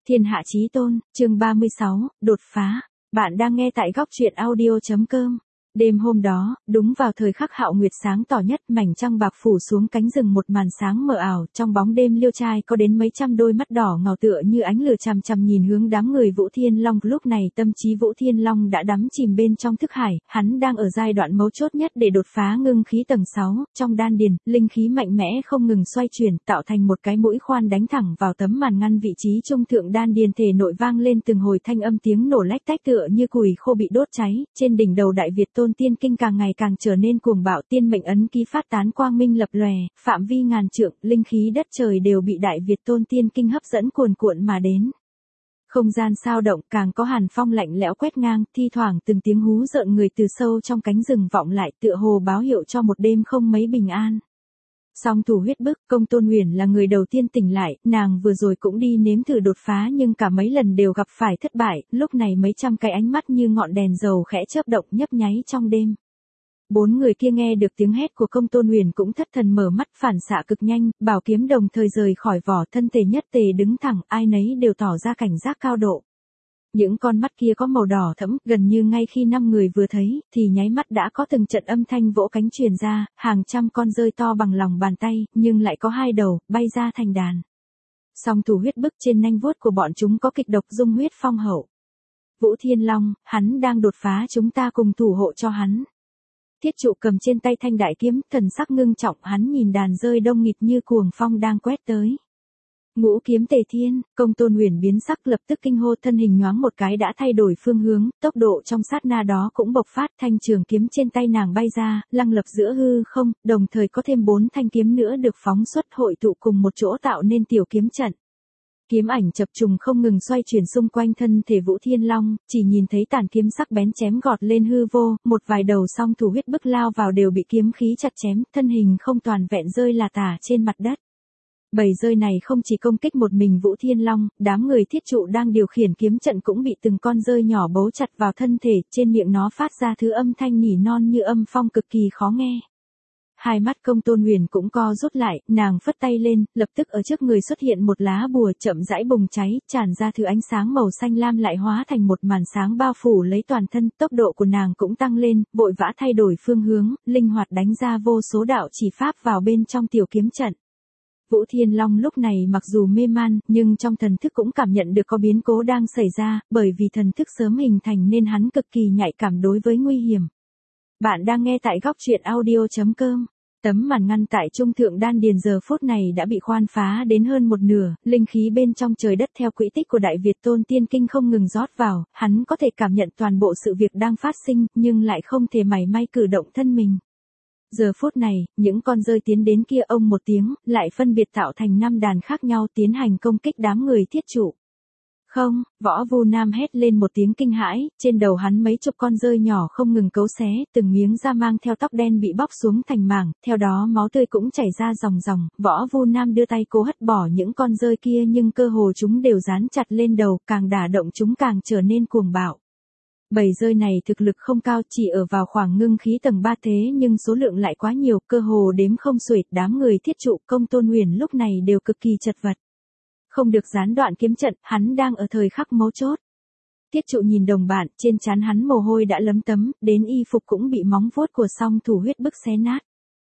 Thiên hạ chí tôn, chương 36, đột phá. Bạn đang nghe tại góc truyện audio.com. Đêm hôm đó, đúng vào thời khắc hạo nguyệt sáng tỏ nhất, mảnh trăng bạc phủ xuống cánh rừng một màn sáng mờ ảo, trong bóng đêm liêu trai có đến mấy trăm đôi mắt đỏ ngầu tựa như ánh lửa chằm chằm nhìn hướng đám người Vũ Thiên Long. Lúc này tâm trí Vũ Thiên Long đã đắm chìm bên trong thức hải, hắn đang ở giai đoạn mấu chốt nhất để đột phá ngưng khí tầng 6, trong đan điền, linh khí mạnh mẽ không ngừng xoay chuyển, tạo thành một cái mũi khoan đánh thẳng vào tấm màn ngăn vị trí trung thượng đan điền, thể nội vang lên từng hồi thanh âm tiếng nổ lách tách tựa như củi khô bị đốt cháy. Trên đỉnh đầu Đại Việt Tôn Tiên Kinh càng ngày càng trở nên cuồng bạo, tiên mệnh ấn ký phát tán quang minh lập lòe, phạm vi ngàn trượng, linh khí đất trời đều bị Đại Việt Tôn Tiên Kinh hấp dẫn cuồn cuộn mà đến. Không gian sao động, càng có hàn phong lạnh lẽo quét ngang, thi thoảng từng tiếng hú rợn người từ sâu trong cánh rừng vọng lại, tựa hồ báo hiệu cho một đêm không mấy bình an. Song thủ huyết bức, Công Tôn Huyền là người đầu tiên tỉnh lại, nàng vừa rồi cũng đi nếm thử đột phá nhưng cả mấy lần đều gặp phải thất bại, lúc này mấy trăm cái ánh mắt như ngọn đèn dầu khẽ chớp động nhấp nháy trong đêm. Bốn người kia nghe được tiếng hét của Công Tôn Huyền cũng thất thần mở mắt, phản xạ cực nhanh, bảo kiếm đồng thời rời khỏi vỏ, thân thể nhất tề đứng thẳng, ai nấy đều tỏ ra cảnh giác cao độ. Những con mắt kia có màu đỏ thẫm, gần như ngay khi 5 người vừa thấy, thì nháy mắt đã có từng trận âm thanh vỗ cánh truyền ra, hàng trăm con rơi to bằng lòng bàn tay, nhưng lại có 2 đầu, bay ra thành đàn. Song thủ huyết bức, trên nanh vuốt của bọn chúng có kịch độc dung huyết phong hậu. Vũ Thiên Long, hắn đang đột phá, chúng ta cùng thủ hộ cho hắn. Thiết Trụ cầm trên tay thanh đại kiếm, thần sắc ngưng trọng, hắn nhìn đàn rơi đông nghịt như cuồng phong đang quét tới. Ngũ kiếm tề thiên, Công Tôn Huyền biến sắc, lập tức kinh hô, thân hình nhoáng một cái đã thay đổi phương hướng, tốc độ trong sát na đó cũng bộc phát, thanh trường kiếm trên tay nàng bay ra, lăng lập giữa hư không, đồng thời có thêm 4 thanh kiếm nữa được phóng xuất hội tụ cùng một chỗ tạo nên tiểu kiếm trận. Kiếm ảnh chập trùng không ngừng xoay chuyển xung quanh thân thể Vũ Thiên Long, chỉ nhìn thấy tàn kiếm sắc bén chém gọt lên hư vô, một vài đầu song thủ huyết bức lao vào đều bị kiếm khí chặt chém, thân hình không toàn vẹn rơi là tả trên mặt đất. Bầy rơi này không chỉ công kích một mình Vũ Thiên Long, đám người Thiết Trụ đang điều khiển kiếm trận cũng bị từng con rơi nhỏ bấu chặt vào thân thể, trên miệng nó phát ra thứ âm thanh nỉ non như âm phong cực kỳ khó nghe. Hai mắt Công Tôn Huyền cũng co rút lại, nàng phất tay lên, lập tức ở trước người xuất hiện một lá bùa chậm rãi bùng cháy, tràn ra thứ ánh sáng màu xanh lam lại hóa thành một màn sáng bao phủ lấy toàn thân, tốc độ của nàng cũng tăng lên, vội vã thay đổi phương hướng, linh hoạt đánh ra vô số đạo chỉ pháp vào bên trong tiểu kiếm trận. Vũ Thiên Long lúc này mặc dù mê man, nhưng trong thần thức cũng cảm nhận được có biến cố đang xảy ra, bởi vì thần thức sớm hình thành nên hắn cực kỳ nhạy cảm đối với nguy hiểm. Bạn đang nghe tại góc truyện audio.com. Tấm màn ngăn tại trung thượng đan điền giờ phút này đã bị khoan phá đến hơn một nửa, linh khí bên trong trời đất theo quỹ tích của Đại Việt Tôn Tiên Kinh không ngừng rót vào, hắn có thể cảm nhận toàn bộ sự việc đang phát sinh, nhưng lại không thể mảy may cử động thân mình. Giờ phút này, những con rơi tiến đến kia ông một tiếng, lại phân biệt tạo thành 5 đàn khác nhau tiến hành công kích đám người Thiết Trụ. Không, Võ Vu Nam hét lên một tiếng kinh hãi, trên đầu hắn mấy chục con rơi nhỏ không ngừng cấu xé, từng miếng da mang theo tóc đen bị bóc xuống thành mảng, theo đó máu tươi cũng chảy ra ròng ròng, Võ Vu Nam đưa tay cố hất bỏ những con rơi kia nhưng cơ hồ chúng đều dán chặt lên đầu, càng đả động chúng càng trở nên cuồng bạo. Bầy rơi này thực lực không cao, chỉ ở vào khoảng ngưng khí tầng 3 thế nhưng số lượng lại quá nhiều, cơ hồ đếm không xuể, đám người Thiết Trụ, Công Tôn Huyền lúc này đều cực kỳ chật vật. Không được gián đoạn kiếm trận, hắn đang ở thời khắc mấu chốt. Thiết Trụ nhìn đồng bạn, trên trán hắn mồ hôi đã lấm tấm, đến y phục cũng bị móng vuốt của song thủ huyết bức xé nát.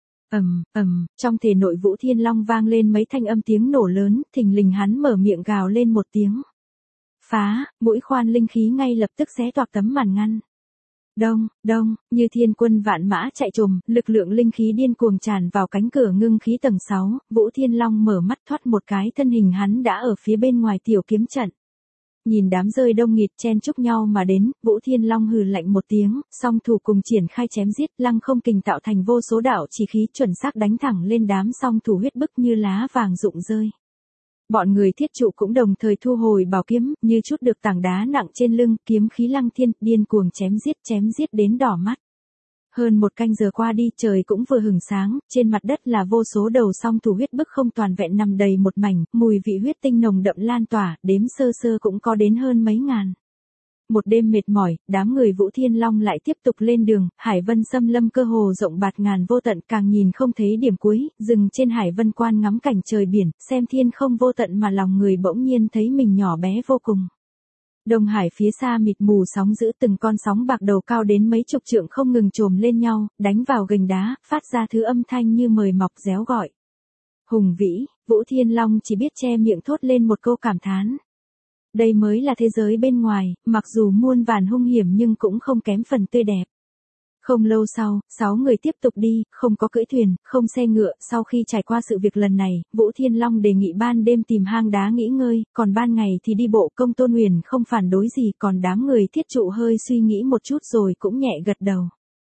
Trong thể nội Vũ Thiên Long vang lên mấy thanh âm tiếng nổ lớn, thình lình hắn mở miệng gào lên một tiếng. Phá, mũi khoan linh khí ngay lập tức xé toạc tấm màn ngăn. Đông, như thiên quân vạn mã chạy trồm, lực lượng linh khí điên cuồng tràn vào cánh cửa ngưng khí tầng 6, Vũ Thiên Long mở mắt thoát một cái, thân hình hắn đã ở phía bên ngoài tiểu kiếm trận. Nhìn đám rơi đông nghịt chen chúc nhau mà đến, Vũ Thiên Long hừ lạnh một tiếng, song thủ cùng triển khai chém giết, lăng không kình tạo thành vô số đạo chỉ khí chuẩn xác đánh thẳng lên đám song thủ huyết bức như lá vàng rụng rơi. Bọn người Thiết Trụ cũng đồng thời thu hồi bảo kiếm, như chút được tảng đá nặng trên lưng, kiếm khí lăng thiên, điên cuồng chém giết đến đỏ mắt. Hơn một canh giờ qua đi, trời cũng vừa hửng sáng, trên mặt đất là vô số đầu song thủ huyết bức không toàn vẹn nằm đầy một mảnh, mùi vị huyết tinh nồng đậm lan tỏa, đếm sơ sơ cũng có đến hơn mấy ngàn. Một đêm mệt mỏi, đám người Vũ Thiên Long lại tiếp tục lên đường, Hải Vân xâm lâm cơ hồ rộng bạt ngàn vô tận, càng nhìn không thấy điểm cuối, dừng trên Hải Vân quan ngắm cảnh trời biển, xem thiên không vô tận mà lòng người bỗng nhiên thấy mình nhỏ bé vô cùng. Đông Hải phía xa mịt mù sóng dữ, từng con sóng bạc đầu cao đến mấy chục trượng không ngừng chồm lên nhau, đánh vào gành đá, phát ra thứ âm thanh như mời mọc réo gọi. Hùng vĩ, Vũ Thiên Long chỉ biết che miệng thốt lên một câu cảm thán. Đây mới là thế giới bên ngoài, mặc dù muôn vàn hung hiểm nhưng cũng không kém phần tươi đẹp. Không lâu sau, 6 người tiếp tục đi, không có cưỡi thuyền, không xe ngựa, sau khi trải qua sự việc lần này, Vũ Thiên Long đề nghị ban đêm tìm hang đá nghỉ ngơi, còn ban ngày thì đi bộ. Công Tôn Huyền không phản đối gì, còn đám người Thiết Trụ hơi suy nghĩ một chút rồi cũng nhẹ gật đầu.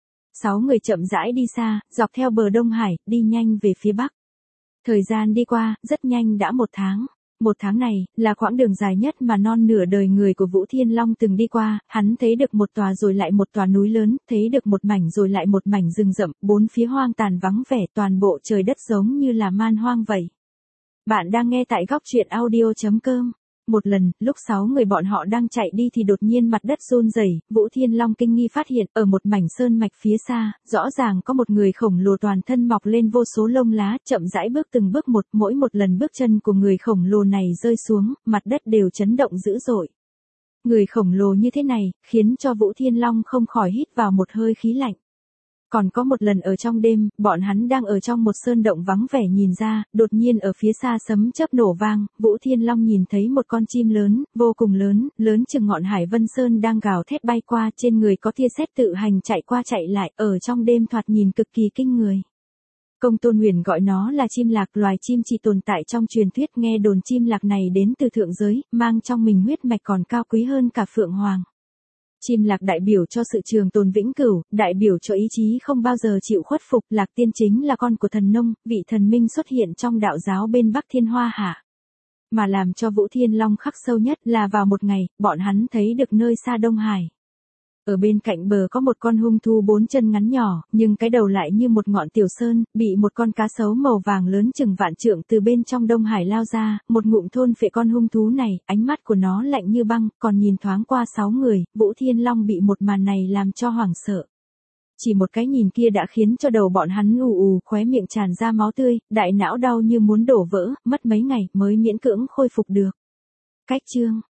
6 người chậm rãi đi xa, dọc theo bờ Đông Hải, đi nhanh về phía Bắc. Thời gian đi qua, rất nhanh đã 1 tháng. 1 tháng này, là quãng đường dài nhất mà non nửa đời người của Vũ Thiên Long từng đi qua, hắn thấy được một tòa rồi lại một tòa núi lớn, thấy được một mảnh rồi lại một mảnh rừng rậm, bốn phía hoang tàn vắng vẻ, toàn bộ trời đất giống như là man hoang vậy. Bạn đang nghe tại góc truyện audio.com. Một lần, lúc 6 người bọn họ đang chạy đi thì đột nhiên mặt đất run rẩy, Vũ Thiên Long kinh nghi phát hiện, ở một mảnh sơn mạch phía xa, rõ ràng có một người khổng lồ toàn thân mọc lên vô số lông lá, chậm rãi bước từng bước một, mỗi một lần bước chân của người khổng lồ này rơi xuống, mặt đất đều chấn động dữ dội. Người khổng lồ như thế này, khiến cho Vũ Thiên Long không khỏi hít vào một hơi khí lạnh. Còn có một lần ở trong đêm, bọn hắn đang ở trong một sơn động vắng vẻ nhìn ra, đột nhiên ở phía xa sấm chớp nổ vang, Vũ Thiên Long nhìn thấy một con chim lớn, vô cùng lớn, lớn chừng ngọn Hải Vân Sơn đang gào thét bay qua, trên người có tia sét tự hành chạy qua chạy lại, ở trong đêm thoạt nhìn cực kỳ kinh người. Công Tôn Huyền gọi nó là chim lạc, loài chim chỉ tồn tại trong truyền thuyết, nghe đồn chim lạc này đến từ thượng giới, mang trong mình huyết mạch còn cao quý hơn cả phượng hoàng. Chim lạc đại biểu cho sự trường tồn vĩnh cửu, đại biểu cho ý chí không bao giờ chịu khuất phục. Lạc Tiên chính là con của thần nông, vị thần minh xuất hiện trong đạo giáo bên Bắc Thiên Hoa Hạ. Mà làm cho Vũ Thiên Long khắc sâu nhất là vào một ngày, bọn hắn thấy được nơi xa Đông Hải. Ở bên cạnh bờ có một con hung thú 4 chân ngắn nhỏ, nhưng cái đầu lại như một ngọn tiểu sơn, bị một con cá sấu màu vàng lớn chừng vạn trượng từ bên trong Đông Hải lao ra, một ngụm thôn phệ con hung thú này, ánh mắt của nó lạnh như băng, còn nhìn thoáng qua 6 người, Vũ Thiên Long bị một màn này làm cho hoảng sợ. Chỉ một cái nhìn kia đã khiến cho đầu bọn hắn ù ù, khóe miệng tràn ra máu tươi, đại não đau như muốn đổ vỡ, mất mấy ngày mới miễn cưỡng khôi phục được. Cách chương